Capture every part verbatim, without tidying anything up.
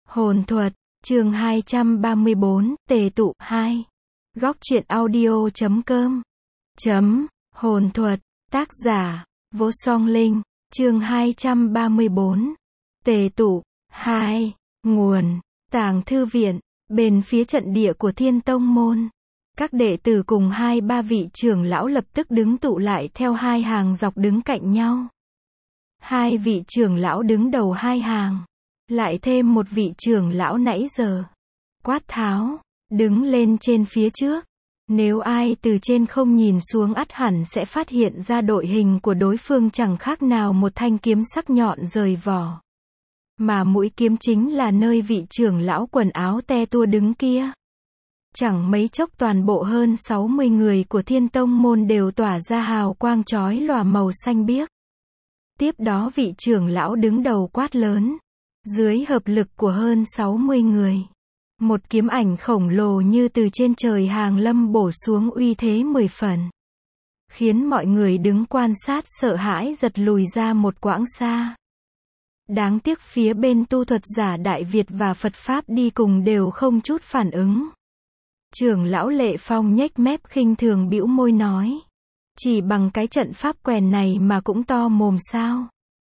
Hồn thuật, chương hai trăm ba mươi bốn, tề tụ, hai. Góc truyện audio chấm com. Chấm, hồn thuật, tác giả, Vô Song Linh, chương hai trăm ba mươi bốn. Tề tụ, hai. Nguồn, Tàng Thư Viện, bên phía trận địa của Thiên Tông Môn. Các đệ tử cùng hai ba vị trưởng lão lập tức đứng tụ lại theo hai hàng dọc đứng cạnh nhau. Hai vị trưởng lão đứng đầu hai hàng. Lại thêm một vị trưởng lão nãy giờ. Quát tháo, đứng lên trên phía trước. Nếu ai từ trên không nhìn xuống ắt hẳn sẽ phát hiện ra đội hình của đối phương chẳng khác nào một thanh kiếm sắc nhọn rời vỏ. Mà mũi kiếm chính là nơi vị trưởng lão quần áo te tua đứng kia. Chẳng mấy chốc toàn bộ hơn sáu mươi người của Thiên Tông Môn đều tỏa ra hào quang chói lòa màu xanh biếc. Tiếp đó vị trưởng lão đứng đầu quát lớn. Dưới hợp lực của hơn sáu mươi người, một kiếm ảnh khổng lồ như từ trên trời hàng lâm bổ xuống uy thế mười phần. Khiến mọi người đứng quan sát sợ hãi giật lùi ra một quãng xa. Đáng tiếc phía bên tu thuật giả Đại Việt và Phật Pháp đi cùng đều không chút phản ứng. Trưởng lão Lệ Phong nhếch mép khinh thường bĩu môi nói. Chỉ bằng cái trận pháp quèn này mà cũng to mồm sao?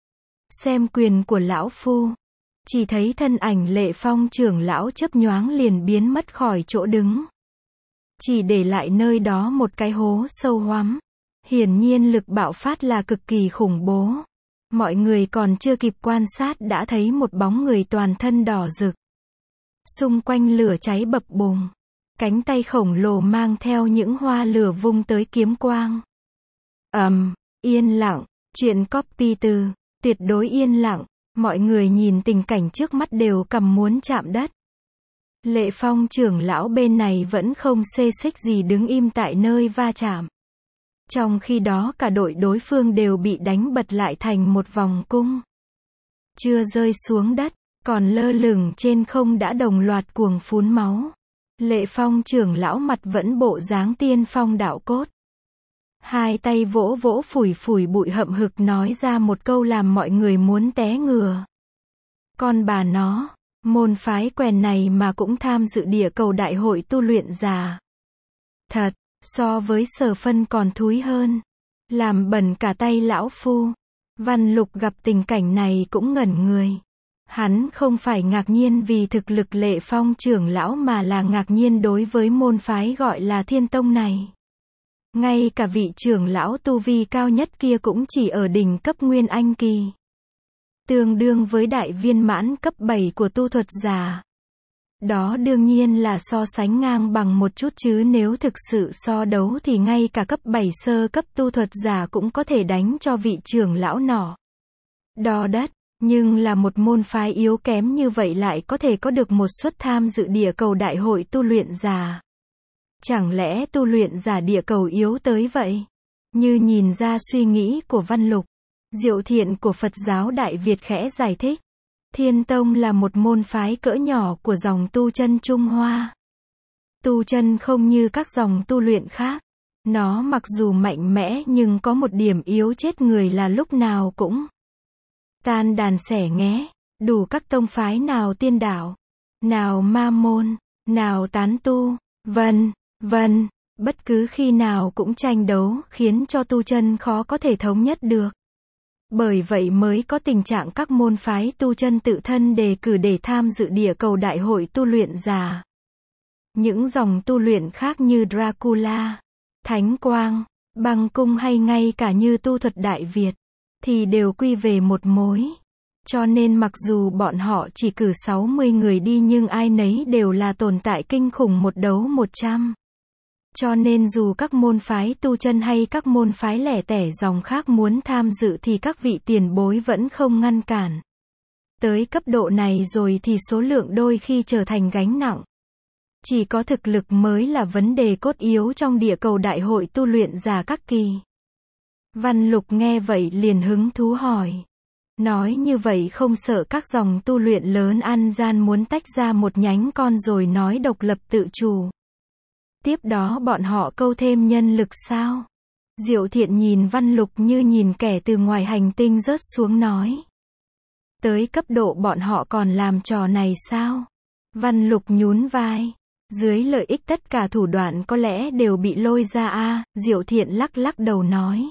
Xem quyền của lão phu. Chỉ thấy thân ảnh Lệ Phong trưởng lão chớp nhoáng liền biến mất khỏi chỗ đứng. Chỉ để lại nơi đó một cái hố sâu hoắm. Hiển nhiên lực bạo phát là cực kỳ khủng bố. Mọi người còn chưa kịp quan sát đã thấy một bóng người toàn thân đỏ rực. Xung quanh lửa cháy bập bùng. Cánh tay khổng lồ mang theo những hoa lửa vung tới kiếm quang. Ầm, um, yên lặng, chuyện copy từ, tuyệt đối yên lặng. Mọi người nhìn tình cảnh trước mắt đều cầm muốn chạm đất. Lệ Phong trưởng lão bên này vẫn không xê xích gì đứng im tại nơi va chạm. Trong khi đó cả đội đối phương đều bị đánh bật lại thành một vòng cung. Chưa rơi xuống đất, còn lơ lửng trên không đã đồng loạt cuồng phun máu. Lệ Phong trưởng lão mặt vẫn bộ dáng tiên phong đạo cốt. Hai tay vỗ vỗ phủi phủi bụi hậm hực nói ra một câu làm mọi người muốn té ngửa. Con bà nó, môn phái quèn này mà cũng tham dự địa cầu đại hội tu luyện già. Thật, so với Sở Phân còn thúi hơn. Làm bẩn cả tay lão phu. Văn Lục gặp tình cảnh này cũng ngẩn người. Hắn không phải ngạc nhiên vì thực lực Lệ Phong trưởng lão mà là ngạc nhiên đối với môn phái gọi là Thiên Tông này. Ngay cả vị trưởng lão tu vi cao nhất kia cũng chỉ ở đỉnh cấp Nguyên Anh kỳ. Tương đương với đại viên mãn cấp bảy của tu thuật giả. Đó đương nhiên là so sánh ngang bằng một chút chứ nếu thực sự so đấu thì ngay cả cấp bảy sơ cấp tu thuật giả cũng có thể đánh cho vị trưởng lão nọ. Đo đất, nhưng là một môn phái yếu kém như vậy lại có thể có được một suất tham dự địa cầu đại hội tu luyện giả. Chẳng lẽ tu luyện giả địa cầu yếu tới vậy? Như nhìn ra suy nghĩ của Văn Lục, Diệu Thiện của Phật giáo Đại Việt khẽ giải thích. Thiên Tông là một môn phái cỡ nhỏ của dòng tu chân Trung Hoa. Tu chân không như các dòng tu luyện khác. Nó mặc dù mạnh mẽ nhưng có một điểm yếu chết người là lúc nào cũng tan đàn xẻ nghé. Đủ các tông phái nào tiên đạo, nào ma môn, nào tán tu, vân vân, bất cứ khi nào cũng tranh đấu khiến cho tu chân khó có thể thống nhất được. Bởi vậy mới có tình trạng các môn phái tu chân tự thân đề cử để tham dự địa cầu đại hội tu luyện già. Những dòng tu luyện khác như Dracula, Thánh Quang, Băng Cung hay ngay cả như tu thuật Đại Việt, thì đều quy về một mối. Cho nên mặc dù bọn họ chỉ cử sáu mươi người đi nhưng ai nấy đều là tồn tại kinh khủng một đấu một trăm. Cho nên dù các môn phái tu chân hay các môn phái lẻ tẻ dòng khác muốn tham dự thì các vị tiền bối vẫn không ngăn cản. Tới cấp độ này rồi thì số lượng đôi khi trở thành gánh nặng. Chỉ có thực lực mới là vấn đề cốt yếu trong địa cầu đại hội tu luyện giả các kỳ. Văn Lục nghe vậy liền hứng thú hỏi. Nói như vậy không sợ các dòng tu luyện lớn ăn gian muốn tách ra một nhánh con rồi nói độc lập tự chủ. Tiếp đó bọn họ câu thêm nhân lực sao? Diệu Thiện nhìn Văn Lục như nhìn kẻ từ ngoài hành tinh rớt xuống nói. Tới cấp độ bọn họ còn làm trò này sao? Văn Lục nhún vai. Dưới lợi ích tất cả thủ đoạn có lẽ đều bị lôi ra a à, Diệu Thiện lắc lắc đầu nói.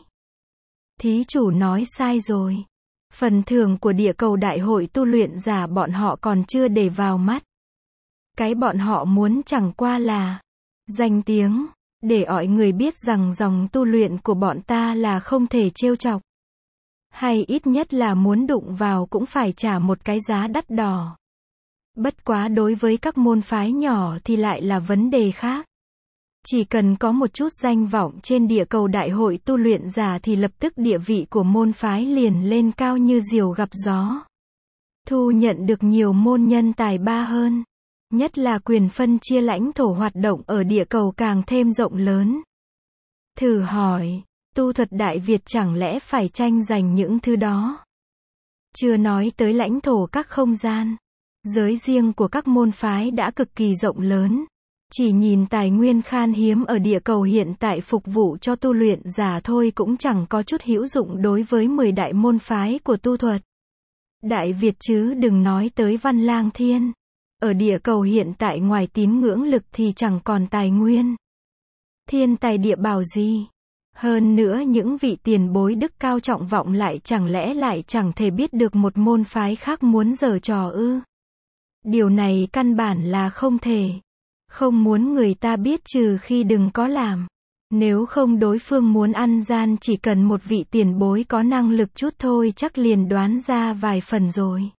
Thí chủ nói sai rồi. Phần thưởng của địa cầu đại hội tu luyện giả bọn họ còn chưa để vào mắt. Cái bọn họ muốn chẳng qua là danh tiếng, để mọi người biết rằng dòng tu luyện của bọn ta là không thể trêu chọc. Hay ít nhất là muốn đụng vào cũng phải trả một cái giá đắt đỏ. Bất quá đối với các môn phái nhỏ thì lại là vấn đề khác. Chỉ cần có một chút danh vọng trên địa cầu đại hội tu luyện giả thì lập tức địa vị của môn phái liền lên cao như diều gặp gió. Thu nhận được nhiều môn nhân tài ba hơn. Nhất là quyền phân chia lãnh thổ hoạt động ở địa cầu càng thêm rộng lớn. Thử hỏi, tu thuật Đại Việt chẳng lẽ phải tranh giành những thứ đó? Chưa nói tới lãnh thổ các không gian. Giới riêng của các môn phái đã cực kỳ rộng lớn. Chỉ nhìn tài nguyên khan hiếm ở địa cầu hiện tại phục vụ cho tu luyện giả thôi cũng chẳng có chút hữu dụng đối với mười đại môn phái của tu thuật Đại Việt chứ đừng nói tới Văn Lang Thiên. Ở địa cầu hiện tại ngoài tín ngưỡng lực thì chẳng còn tài nguyên. Thiên tài địa bảo gì. Hơn nữa những vị tiền bối đức cao trọng vọng lại chẳng lẽ lại chẳng thể biết được một môn phái khác muốn giở trò ư. Điều này căn bản là không thể. Không muốn người ta biết trừ khi đừng có làm. Nếu không đối phương muốn ăn gian chỉ cần một vị tiền bối có năng lực chút thôi chắc liền đoán ra vài phần rồi.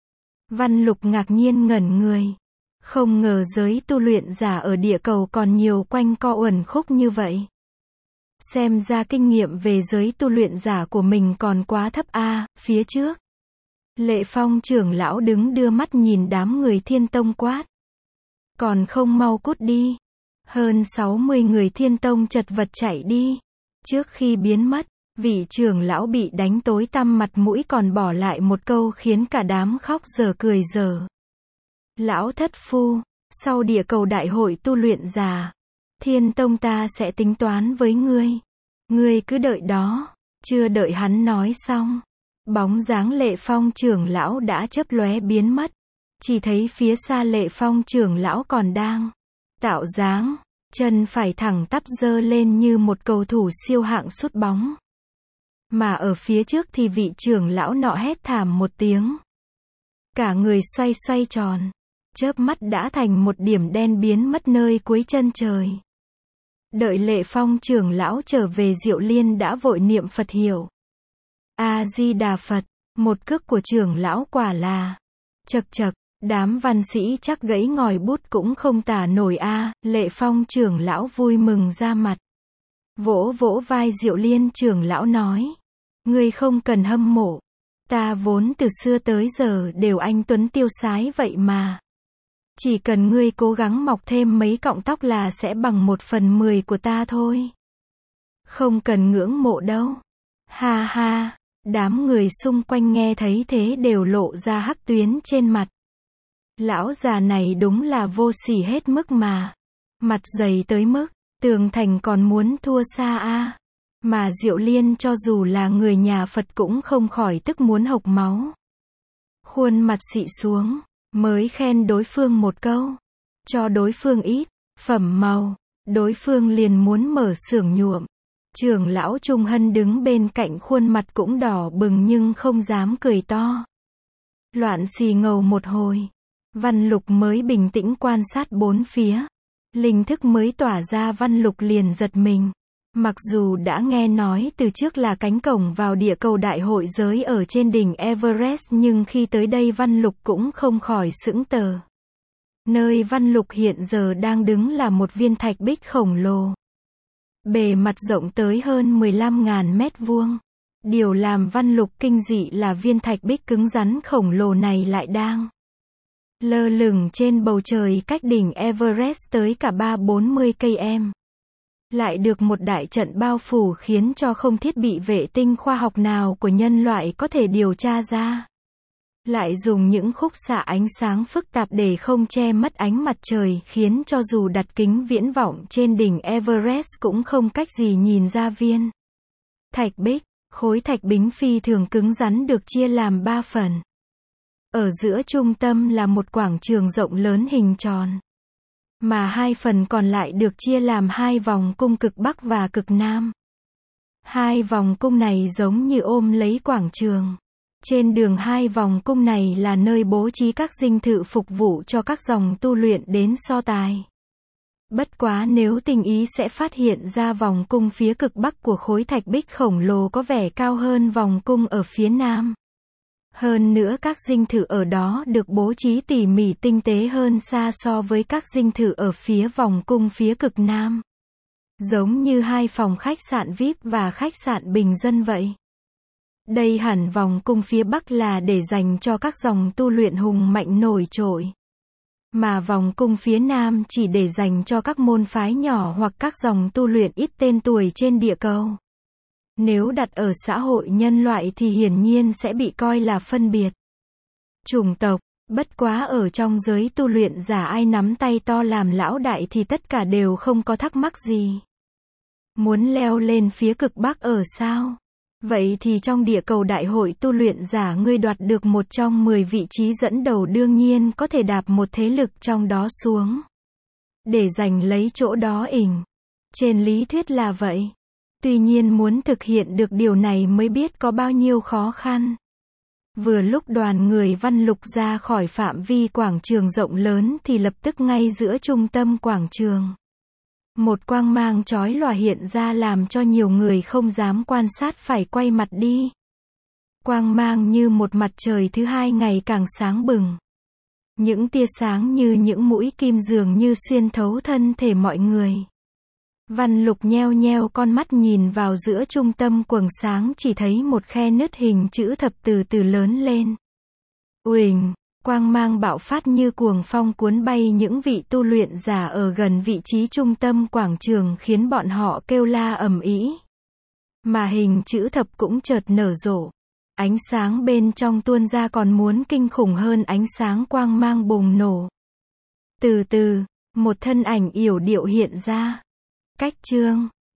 Văn Lục ngạc nhiên ngẩn người. Không ngờ giới tu luyện giả ở địa cầu còn nhiều quanh co uẩn khúc như vậy. Xem ra kinh nghiệm về giới tu luyện giả của mình còn quá thấp a à, phía trước. Lệ Phong trưởng lão đứng đưa mắt nhìn đám người Thiên Tông quát. Còn không mau cút đi. Hơn sáu mươi người Thiên Tông chật vật chạy đi. Trước khi biến mất, vị trưởng lão bị đánh tối tăm mặt mũi còn bỏ lại một câu khiến cả đám khóc dở cười dở. Lão thất phu, sau địa cầu đại hội tu luyện giả, Thiên Tông ta sẽ tính toán với ngươi. Ngươi cứ đợi đó. Chưa đợi hắn nói xong, bóng dáng Lệ Phong trưởng lão đã chớp lóe biến mất. Chỉ thấy phía xa Lệ Phong trưởng lão còn đang tạo dáng, chân phải thẳng tắp giơ lên như một cầu thủ siêu hạng sút bóng. Mà ở phía trước thì vị trưởng lão nọ hét thảm một tiếng. Cả người xoay xoay tròn, chớp mắt đã thành một điểm đen biến mất nơi cuối chân trời. Đợi Lệ Phong trưởng lão trở về Diệu Liên đã vội niệm Phật hiệu. A-di-đà Phật, một cước của trưởng lão quả là chật chật, đám văn sĩ chắc gãy ngòi bút cũng không tả nổi a à. Lệ Phong trưởng lão vui mừng ra mặt. Vỗ vỗ vai Diệu Liên trưởng lão nói. Ngươi không cần hâm mộ. Ta vốn từ xưa tới giờ đều anh tuấn tiêu sái vậy mà. Chỉ cần ngươi cố gắng mọc thêm mấy cọng tóc là sẽ bằng một phần mười của ta thôi. Không cần ngưỡng mộ đâu. Ha ha, đám người xung quanh nghe thấy thế đều lộ ra hắc tuyến trên mặt. Lão già này đúng là vô sỉ hết mức mà. Mặt dày tới mức, Tường Thành còn muốn thua xa a à. Mà Diệu Liên cho dù là người nhà Phật cũng không khỏi tức muốn hộc máu. Khuôn mặt xị xuống, mới khen đối phương một câu. Cho đối phương ít phẩm màu, đối phương liền muốn mở xưởng nhuộm. Trưởng lão Trung Hân đứng bên cạnh khuôn mặt cũng đỏ bừng nhưng không dám cười to. Loạn xì ngầu một hồi. Văn Lục mới bình tĩnh quan sát bốn phía. Linh thức mới tỏa ra Văn Lục liền giật mình. Mặc dù đã nghe nói từ trước là cánh cổng vào địa cầu đại hội giới ở trên đỉnh Everest nhưng khi tới đây Văn Lục cũng không khỏi sững tờ. Nơi Văn Lục hiện giờ đang đứng là một viên thạch bích khổng lồ. Bề mặt rộng tới hơn mười lăm nghìn mét vuông. Điều làm Văn Lục kinh dị là viên thạch bích cứng rắn khổng lồ này lại đang lơ lửng trên bầu trời cách đỉnh Everest tới cả ba bốn mươi cây em. Lại được một đại trận bao phủ khiến cho không thiết bị vệ tinh khoa học nào của nhân loại có thể điều tra ra. Lại dùng những khúc xạ ánh sáng phức tạp để không che mất ánh mặt trời khiến cho dù đặt kính viễn vọng trên đỉnh Everest cũng không cách gì nhìn ra viên thạch bích. Khối thạch bính phi thường cứng rắn được chia làm ba phần. Ở giữa trung tâm là một quảng trường rộng lớn hình tròn. Mà hai phần còn lại được chia làm hai vòng cung cực Bắc và cực Nam. Hai vòng cung này giống như ôm lấy quảng trường. Trên đường hai vòng cung này là nơi bố trí các dinh thự phục vụ cho các dòng tu luyện đến so tài. Bất quá nếu tinh ý sẽ phát hiện ra vòng cung phía cực Bắc của khối thạch bích khổng lồ có vẻ cao hơn vòng cung ở phía Nam. Hơn nữa các dinh thự ở đó được bố trí tỉ mỉ tinh tế hơn xa so với các dinh thự ở phía vòng cung phía cực Nam. Giống như hai phòng khách sạn vi ai pi và khách sạn bình dân vậy. Đây hẳn vòng cung phía Bắc là để dành cho các dòng tu luyện hùng mạnh nổi trội. Mà vòng cung phía Nam chỉ để dành cho các môn phái nhỏ hoặc các dòng tu luyện ít tên tuổi trên địa cầu. Nếu đặt ở xã hội nhân loại thì hiển nhiên sẽ bị coi là phân biệt chủng tộc. Bất quá ở trong giới tu luyện giả ai nắm tay to làm lão đại thì tất cả đều không có thắc mắc gì. Muốn leo lên phía cực Bắc ở sao? Vậy thì trong địa cầu đại hội tu luyện giả ngươi đoạt được một trong mười vị trí dẫn đầu đương nhiên có thể đạp một thế lực trong đó xuống. Để giành lấy chỗ đó ỉnh. Trên lý thuyết là vậy. Tuy nhiên muốn thực hiện được điều này mới biết có bao nhiêu khó khăn. Vừa lúc đoàn người Văn Lục ra khỏi phạm vi quảng trường rộng lớn thì lập tức ngay giữa trung tâm quảng trường. Một quang mang chói lòa hiện ra làm cho nhiều người không dám quan sát phải quay mặt đi. Quang mang như một mặt trời thứ hai ngày càng sáng bừng. Những tia sáng như những mũi kim dường như xuyên thấu thân thể mọi người. Văn Lục nheo nheo con mắt nhìn vào giữa trung tâm quầng sáng chỉ thấy một khe nứt hình chữ thập từ từ lớn lên. Uỳnh, quang mang bạo phát như cuồng phong cuốn bay những vị tu luyện giả ở gần vị trí trung tâm quảng trường khiến bọn họ kêu la ầm ĩ. Mà hình chữ thập cũng chợt nở rộ. Ánh sáng bên trong tuôn ra còn muốn kinh khủng hơn ánh sáng quang mang bùng nổ. Từ từ, một thân ảnh yểu điệu hiện ra. Cách chương